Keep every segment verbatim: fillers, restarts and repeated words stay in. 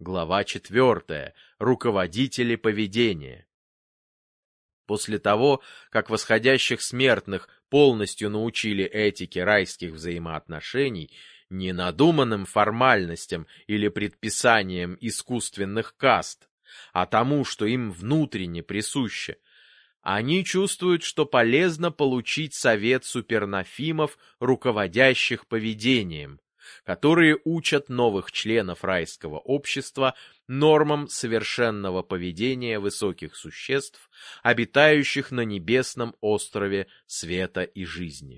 Глава четвертая. Руководители поведения. После того, как восходящих смертных полностью научили этике райских взаимоотношений, не надуманным формальностям или предписаниям искусственных каст, а тому, что им внутренне присуще, они чувствуют, что полезно получить совет супернофимов, руководящих поведением, которые учат новых членов райского общества нормам совершенного поведения высоких существ, обитающих на небесном острове света и жизни.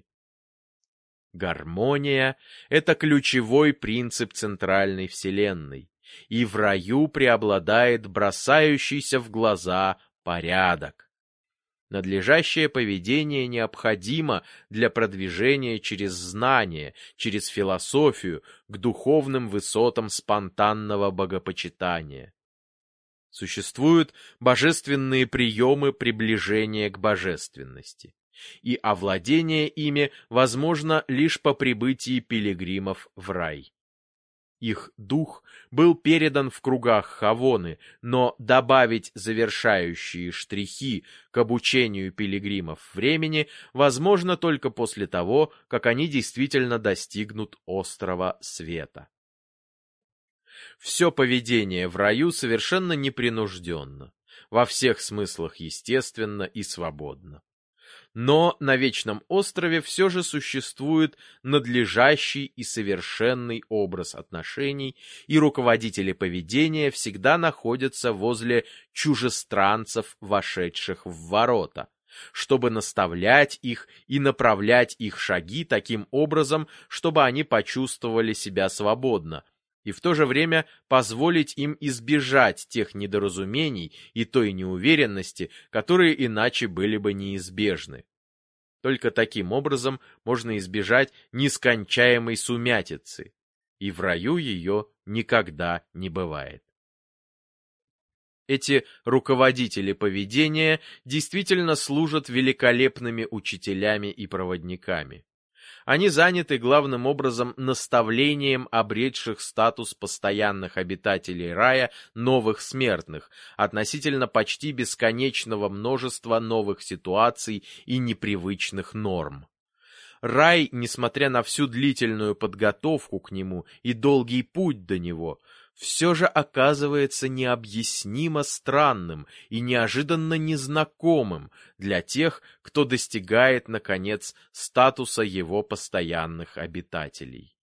Гармония — это ключевой принцип центральной вселенной, и в раю преобладает бросающийся в глаза порядок. Надлежащее поведение необходимо для продвижения через знание, через философию к духовным высотам спонтанного богопочитания. Существуют божественные приемы приближения к божественности, и овладение ими возможно лишь по прибытии пилигримов в рай. Их дух был передан в кругах Хавоны, но добавить завершающие штрихи к обучению пилигримов времени возможно только после того, как они действительно достигнут острова света. Все поведение в раю совершенно непринужденно, во всех смыслах естественно и свободно. Но на Вечном острове все же существует надлежащий и совершенный образ отношений, и руководители поведения всегда находятся возле чужестранцев, вошедших в ворота, чтобы наставлять их и направлять их шаги таким образом, чтобы они почувствовали себя свободно, и в то же время позволить им избежать тех недоразумений и той неуверенности, которые иначе были бы неизбежны. Только таким образом можно избежать нескончаемой сумятицы, и в раю ее никогда не бывает. Эти руководители поведения действительно служат великолепными учителями и проводниками. Они заняты главным образом наставлением обретших статус постоянных обитателей рая новых смертных относительно почти бесконечного множества новых ситуаций и непривычных норм. Рай, несмотря на всю длительную подготовку к нему и долгий путь до него, все же оказывается необъяснимо странным и неожиданно незнакомым для тех, кто достигает, наконец, статуса его постоянных обитателей.